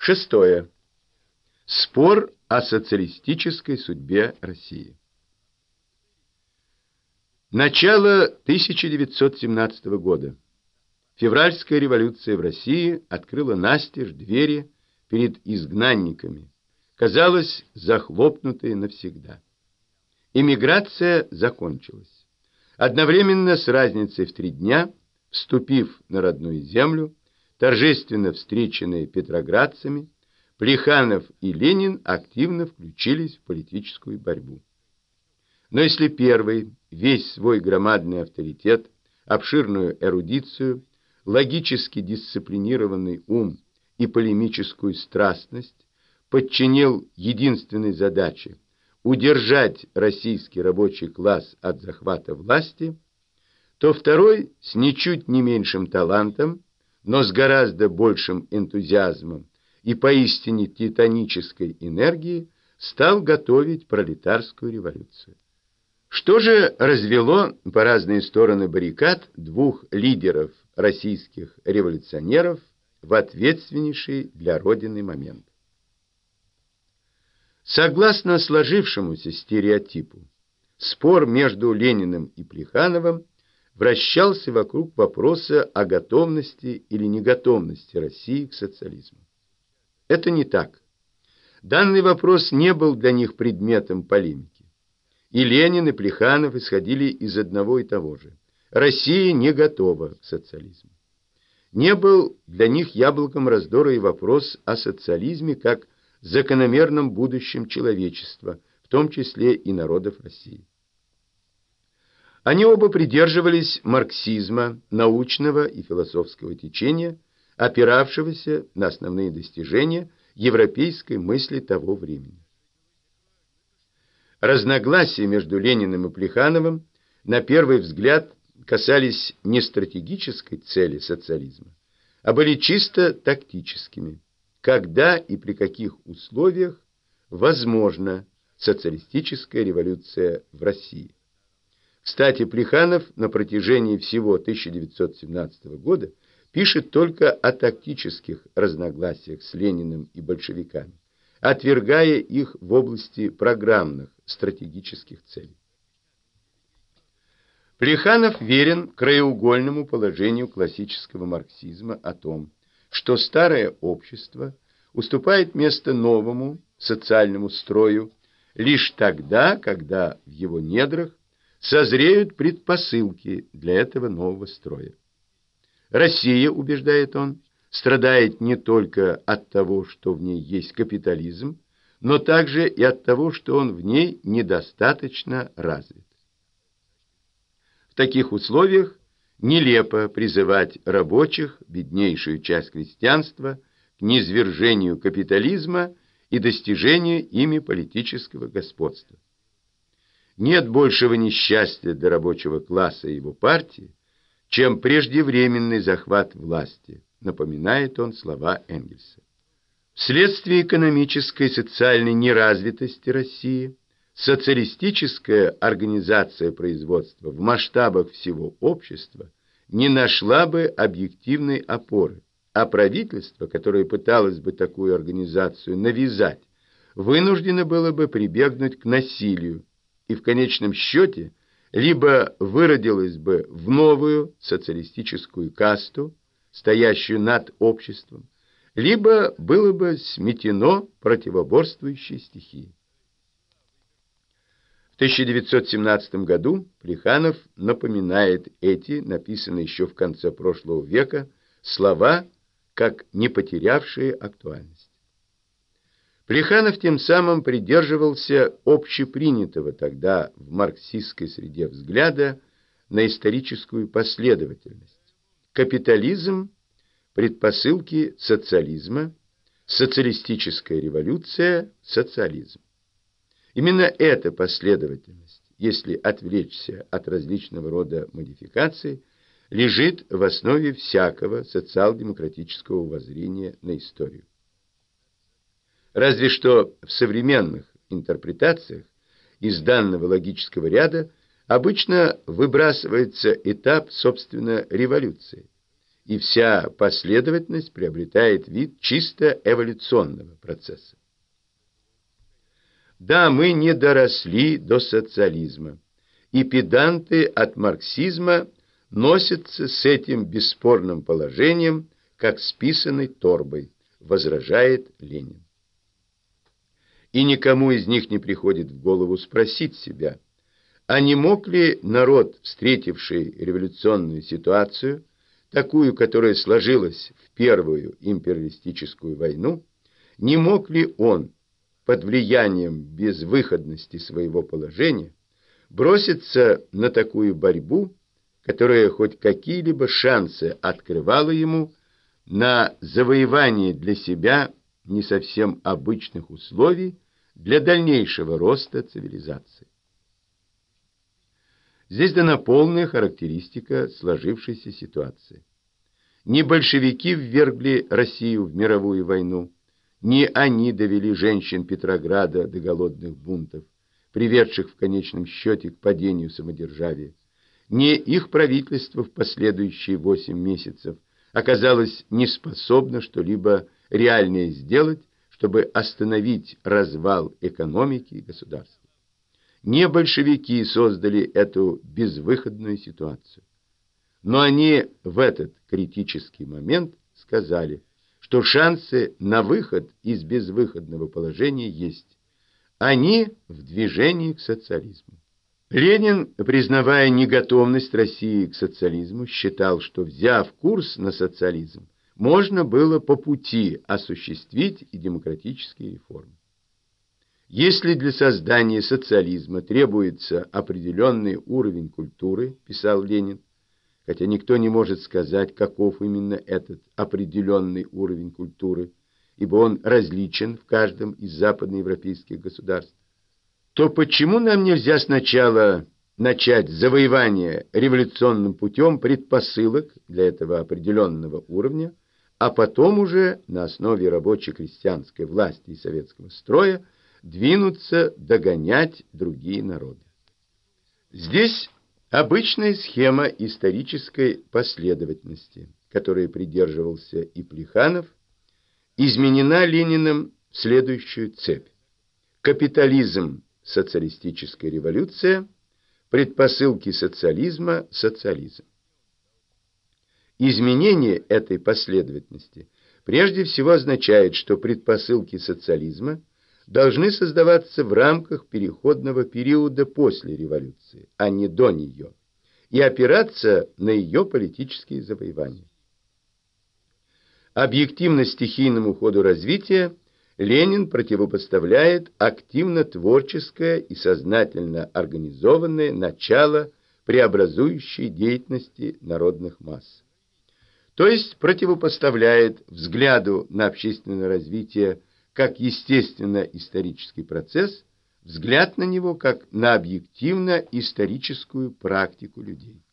Шестое. Спор о социалистической судьбе России. Начало 1917 года. Февральская революция в России открыла настежь двери перед изгнанниками, казалось, захлопнутые навсегда. Эмиграция закончилась. Одновременно с разницей в 3 дня, вступив на родную землю, торжественно встреченные петроградцами, Плеханов и Ленин активно включились в политическую борьбу. Но если первый весь свой громадный авторитет, обширную эрудицию, логически дисциплинированный ум и полемическую страстность подчинил единственной задаче удержать российский рабочий класс от захвата власти, то второй с ничуть не меньшим талантом, но с гораздо большим энтузиазмом и поистине титанической энергией стал готовить пролетарскую революцию. Что же развело по разные стороны баррикад двух лидеров российских революционеров в ответственнейший для Родины момент? Согласно сложившемуся стереотипу, спор между Лениным и Плехановым вращался вокруг вопроса о готовности или неготовности России к социализму. Это не так. Данный вопрос не был для них предметом полемики. И Ленин, и Плеханов исходили из одного и того же. Россия не готова к социализму. Не был для них яблоком раздора и вопрос о социализме как закономерном будущем человечества, в том числе и народов России. Они оба придерживались марксизма, научного и философского течения, опиравшегося на основные достижения европейской мысли того времени. Разногласия между Лениным и Плехановым на первый взгляд касались не стратегической цели социализма, а были чисто тактическими. Когда и при каких условиях возможна социалистическая революция в России. Кстати, Плеханов на протяжении всего 1917 года пишет только о тактических разногласиях с Лениным и большевиками, отвергая их в области программных стратегических целей. Плеханов верен краеугольному положению классического марксизма о том, что старое общество уступает место новому социальному строю лишь тогда, когда в его недрах созреют предпосылки для этого нового строя. Россия, убеждает он, страдает не только от того, что в ней есть капитализм, но также и от того, что он в ней недостаточно развит. В таких условиях нелепо призывать рабочих, беднейшую часть крестьянства, к низвержению капитализма и достижению ими политического господства. Нет большего несчастья для рабочего класса и его партии, чем преждевременный захват власти, напоминает он слова Энгельса. Вследствие экономической и социальной неразвитости России социалистическая организация производства в масштабах всего общества не нашла бы объективной опоры, а правительство, которое пыталось бы такую организацию навязать, вынуждено было бы прибегнуть к насилию и в конечном счете либо выродилось бы в новую социалистическую касту, стоящую над обществом, либо было бы сметено противоборствующей стихией. В 1917 году Плеханов напоминает эти, написанные еще в конце прошлого века, слова, как не потерявшие актуальность. Плеханов тем самым придерживался общепринятого тогда в марксистской среде взгляда на историческую последовательность. Капитализм – предпосылки социализма, социалистическая революция – социализм. Именно эта последовательность, если отвлечься от различного рода модификаций, лежит в основе всякого социал-демократического воззрения на историю. Разве что в современных интерпретациях из данного логического ряда обычно выбрасывается этап, собственно, революции, и вся последовательность приобретает вид чисто эволюционного процесса. Да, мы не доросли до социализма, и педанты от марксизма носятся с этим бесспорным положением, как с писаной торбой, возражает Ленин. И никому из них не приходит в голову спросить себя, а не мог ли народ, встретивший революционную ситуацию, такую, которая сложилась в Первую империалистическую войну, не мог ли он, под влиянием безвыходности своего положения, броситься на такую борьбу, которая хоть какие-либо шансы открывала ему на завоевание для себя не совсем обычных условий для дальнейшего роста цивилизации. Здесь дана полная характеристика сложившейся ситуации. Не большевики ввергли Россию в мировую войну, не они довели женщин Петрограда до голодных бунтов, приведших в конечном счете к падению самодержавия. Не их правительство в последующие 8 месяцев оказалось неспособно что-либо реальное сделать, чтобы остановить развал экономики и государства. Не большевики создали эту безвыходную ситуацию. Но они в этот критический момент сказали, что шансы на выход из безвыходного положения есть. Они в движении к социализму. Ленин, признавая неготовность России к социализму, считал, что, взяв курс на социализм, можно было по пути осуществить и демократические реформы. Если для создания социализма требуется определенный уровень культуры, писал Ленин, хотя никто не может сказать, каков именно этот определенный уровень культуры, ибо он различен в каждом из западноевропейских государств, то почему нам нельзя сначала начать завоевание революционным путем предпосылок для этого определенного уровня, а потом уже на основе рабоче-крестьянской власти и советского строя двинуться догонять другие народы? Здесь обычная схема исторической последовательности, которой придерживался и Плеханов, изменена Лениным в следующую цепь. Капитализм – социалистическая революция, предпосылки социализма – социализм. Изменение этой последовательности прежде всего означает, что предпосылки социализма должны создаваться в рамках переходного периода после революции, а не до нее, и опираться на ее политические завоевания. Объективно-стихийному ходу развития Ленин противопоставляет активно-творческое и сознательно организованное начало преобразующей деятельности народных масс. То есть противопоставляет взгляду на общественное развитие как естественно-исторический процесс, взгляд на него как на объективно-историческую практику людей.